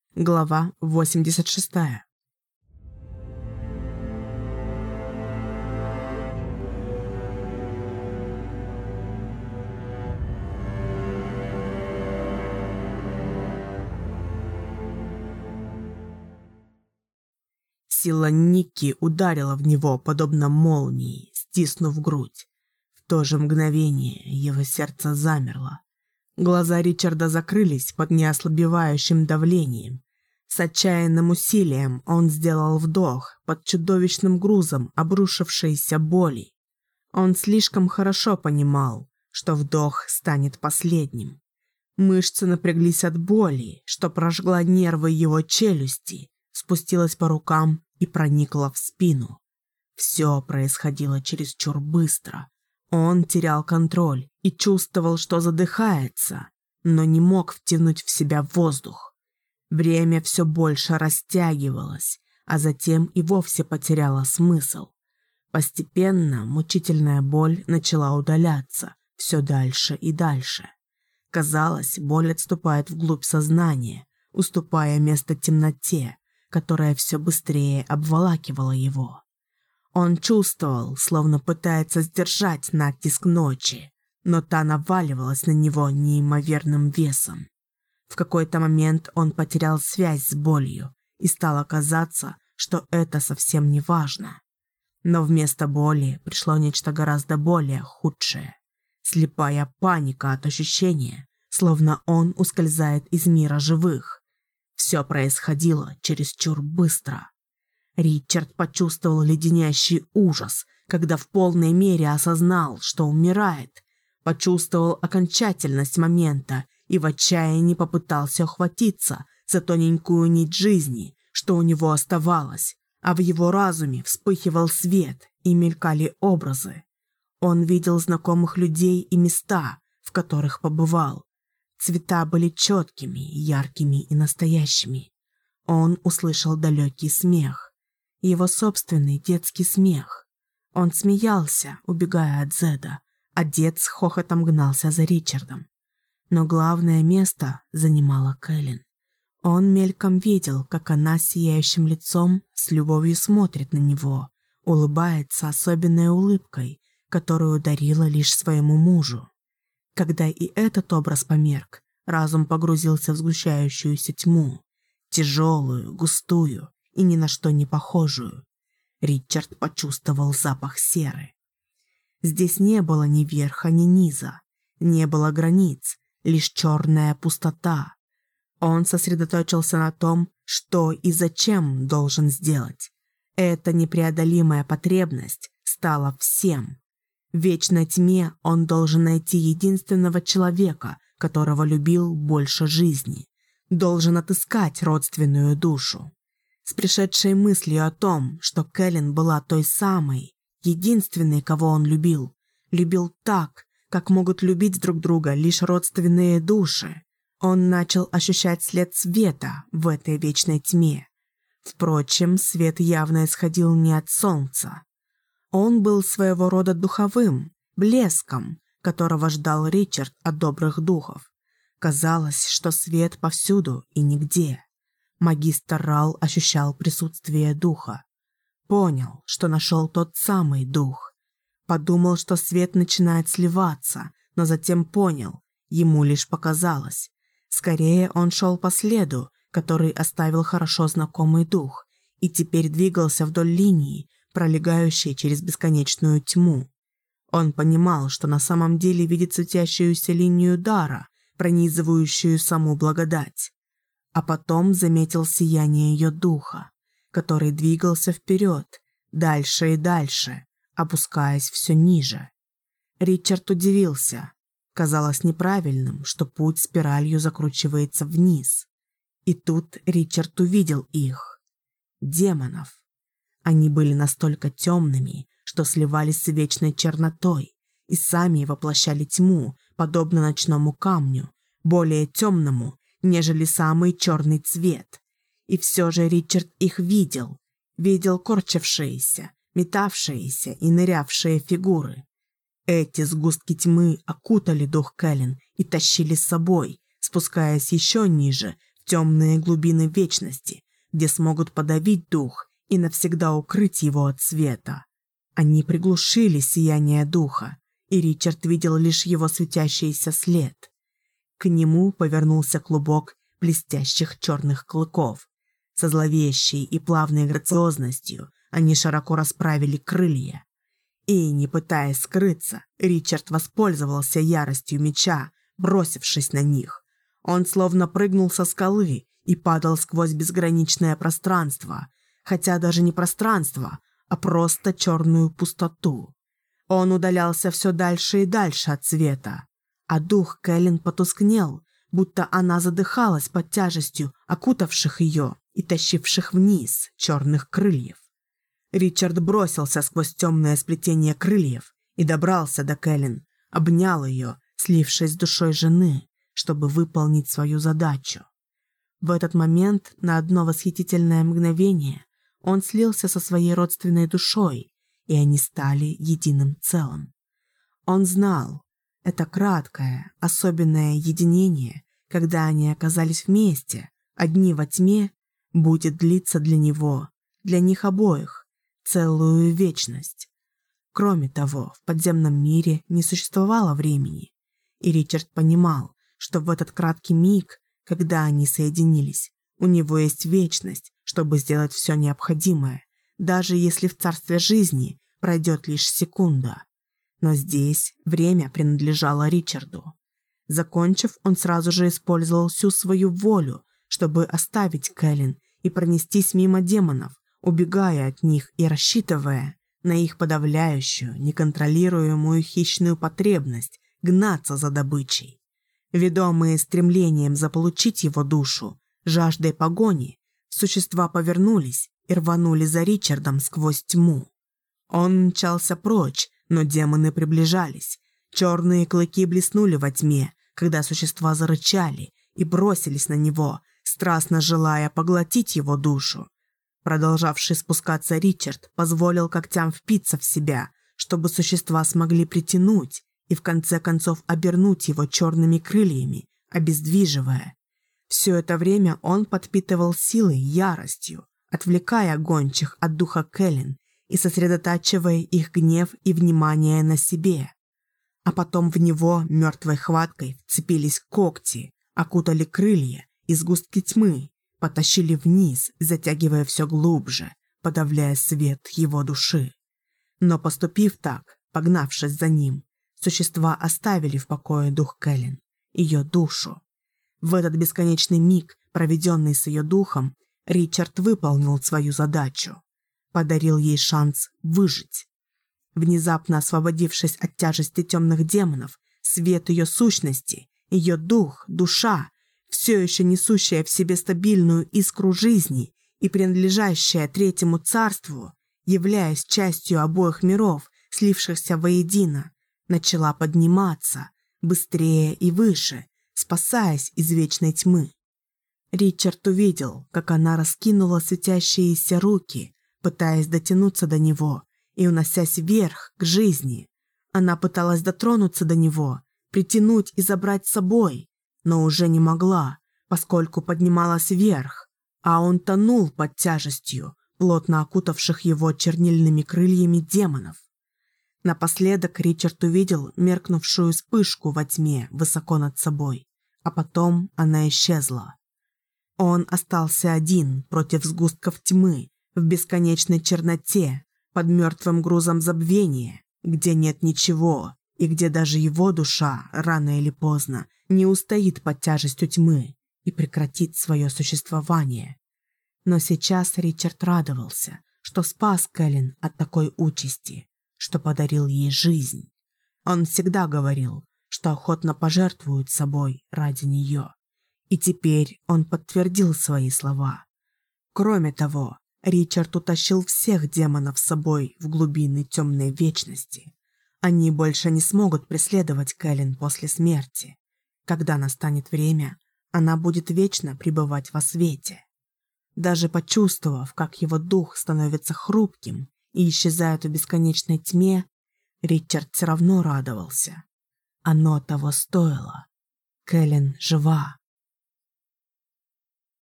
Глава 86. Сила Никки ударила в него, подобно молнии, стиснув грудь. В то же мгновение его сердце замерло. Глаза Ричарда закрылись под неослабевающим давлением. С отчаянным усилием он сделал вдох под чудовищным грузом обрушившейся боли. Он слишком хорошо понимал, что вдох станет последним. Мышцы напряглись от боли, что прожгла нервы его челюсти, спустилась по рукам и проникла в спину. Все происходило чересчур быстро. Он терял контроль и чувствовал, что задыхается, но не мог втянуть в себя воздух. Время все больше растягивалось, а затем и вовсе потеряло смысл. Постепенно мучительная боль начала удаляться все дальше и дальше. Казалось, боль отступает вглубь сознания, уступая место темноте, которая все быстрее обволакивала его. Он чувствовал, словно пытается сдержать натиск ночи, но та наваливалась на него неимоверным весом. В какой-то момент он потерял связь с болью, и стало казаться, что это совсем не важно. Но вместо боли пришло нечто гораздо более худшее. Слепая паника от ощущения, словно он ускользает из мира живых. Все происходило чересчур быстро. Ричард почувствовал леденящий ужас, когда в полной мере осознал, что умирает, почувствовал окончательность момента и в отчаянии попытался ухватиться за тоненькую нить жизни, что у него оставалось, а в его разуме вспыхивал свет и мелькали образы. Он видел знакомых людей и места, в которых побывал. Цвета были четкими, яркими и настоящими. Он услышал далекий смех. Его собственный детский смех. Он смеялся, убегая от Зеда, а дед с хохотом гнался за Ричардом. Но главное место занимала Кэлен. Он мельком видел, как она сияющим лицом с любовью смотрит на него, улыбается особенной улыбкой, которую дарила лишь своему мужу. Когда и этот образ померк, разум погрузился в сгущающуюся тьму, тяжелую, густую и ни на что не похожую. Ричард почувствовал запах серы. Здесь не было ни верха, ни низа, не было границ, лишь черная пустота. Он сосредоточился на том, что и зачем должен сделать. Эта непреодолимая потребность стала всем. В вечной тьме он должен найти единственного человека, которого любил больше жизни. Должен отыскать родственную душу. С пришедшей мыслью о том, что Кэлен была той самой, единственной, кого он любил так, как могут любить друг друга лишь родственные души, он начал ощущать след света в этой вечной тьме. Впрочем, свет явно исходил не от солнца. Он был своего рода духовым, блеском, которого ждал Ричард от добрых духов. Казалось, что свет повсюду и нигде. Магистр Рал ощущал присутствие духа. Понял, что нашел тот самый дух. Подумал, что свет начинает сливаться, но затем понял, ему лишь показалось. Скорее, он шел по следу, который оставил хорошо знакомый дух, и теперь двигался вдоль линии, пролегающей через бесконечную тьму. Он понимал, что на самом деле видит светящуюся линию дара, пронизывающую саму благодать. А потом заметил сияние ее духа, который двигался вперед, дальше и дальше, опускаясь все ниже. Ричард удивился. Казалось неправильным, что путь спиралью закручивается вниз. И тут Ричард увидел их. Демонов. Они были настолько темными, что сливались с вечной чернотой, и сами воплощали тьму, подобно ночному камню, более темному, нежели самый черный цвет. И все же Ричард их видел корчившиеся, метавшиеся и нырявшие фигуры. Эти сгустки тьмы окутали дух Кэлен и тащили с собой, спускаясь еще ниже, в темные глубины вечности, где смогут подавить дух и навсегда укрыть его от света. Они приглушили сияние духа, и Ричард видел лишь его светящийся след. К нему повернулся клубок блестящих черных клыков. Со зловещей и плавной грациозностью они широко расправили крылья. И, не пытаясь скрыться, Ричард воспользовался яростью меча, бросившись на них. Он словно прыгнул со скалы и падал сквозь безграничное пространство, хотя даже не пространство, а просто черную пустоту. Он удалялся все дальше и дальше от света, а дух Кэлен потускнел, будто она задыхалась под тяжестью окутавших ее и тащивших вниз черных крыльев. Ричард бросился сквозь темное сплетение крыльев и добрался до Кэлен, обнял ее, слившись с душой жены, чтобы выполнить свою задачу. В этот момент, на одно восхитительное мгновение, он слился со своей родственной душой, и они стали единым целым. Он знал, это краткое, особенное единение, когда они оказались вместе, одни во тьме, будет длиться для него, для них обоих, целую вечность. Кроме того, в подземном мире не существовало времени, и Ричард понимал, что в этот краткий миг, когда они соединились, у него есть вечность, чтобы сделать все необходимое, даже если в царстве жизни пройдет лишь секунда. Но здесь время принадлежало Ричарду. Закончив, он сразу же использовал всю свою волю, чтобы оставить Кэлен и пронестись мимо демонов, убегая от них и рассчитывая на их подавляющую, неконтролируемую хищную потребность гнаться за добычей. Ведомые стремлением заполучить его душу, жаждой погони, существа повернулись и рванули за Ричардом сквозь тьму. Он мчался прочь, но демоны приближались. Черные клыки блеснули во тьме, когда существа зарычали и бросились на него, страстно желая поглотить его душу. Продолжавший спускаться Ричард позволил когтям впиться в себя, чтобы существа смогли притянуть и в конце концов обернуть его черными крыльями, обездвиживая. Все это время он подпитывал силой, яростью, отвлекая гончих от духа Кэлен и сосредотачивая их гнев и внимание на себе. А потом в него мертвой хваткой вцепились когти, окутали крылья и сгустки тьмы, потащили вниз, затягивая все глубже, подавляя свет его души. Но поступив так, погнавшись за ним, существа оставили в покое дух Кэлен, ее душу. В этот бесконечный миг, проведенный с ее духом, Ричард выполнил свою задачу. Подарил ей шанс выжить. Внезапно освободившись от тяжести темных демонов, свет ее сущности, ее дух, душа, все еще несущая в себе стабильную искру жизни и принадлежащая Третьему Царству, являясь частью обоих миров, слившихся воедино, начала подниматься быстрее и выше, спасаясь из вечной тьмы. Ричард увидел, как она раскинула светящиеся руки, пытаясь дотянуться до него и уносясь вверх к жизни. Она пыталась дотронуться до него, притянуть и забрать с собой, но уже не могла, поскольку поднималась вверх, а он тонул под тяжестью плотно окутавших его чернильными крыльями демонов. Напоследок Ричард увидел меркнувшую вспышку во тьме высоко над собой, а потом она исчезла. Он остался один против сгустков тьмы, в бесконечной черноте, под мертвым грузом забвения, где нет ничего, и где даже его душа, рано или поздно, не устоит под тяжестью тьмы и прекратит свое существование. Но сейчас Ричард радовался, что спас Кэлен от такой участи, что подарил ей жизнь. Он всегда говорил, что охотно пожертвует собой ради нее. И теперь он подтвердил свои слова. Кроме того, Ричард утащил всех демонов с собой в глубины темной вечности. Они больше не смогут преследовать Кэлен после смерти. Когда настанет время, она будет вечно пребывать во свете. Даже почувствовав, как его дух становится хрупким и исчезает в бесконечной тьме, Ричард все равно радовался. Оно того стоило. Кэлен жива.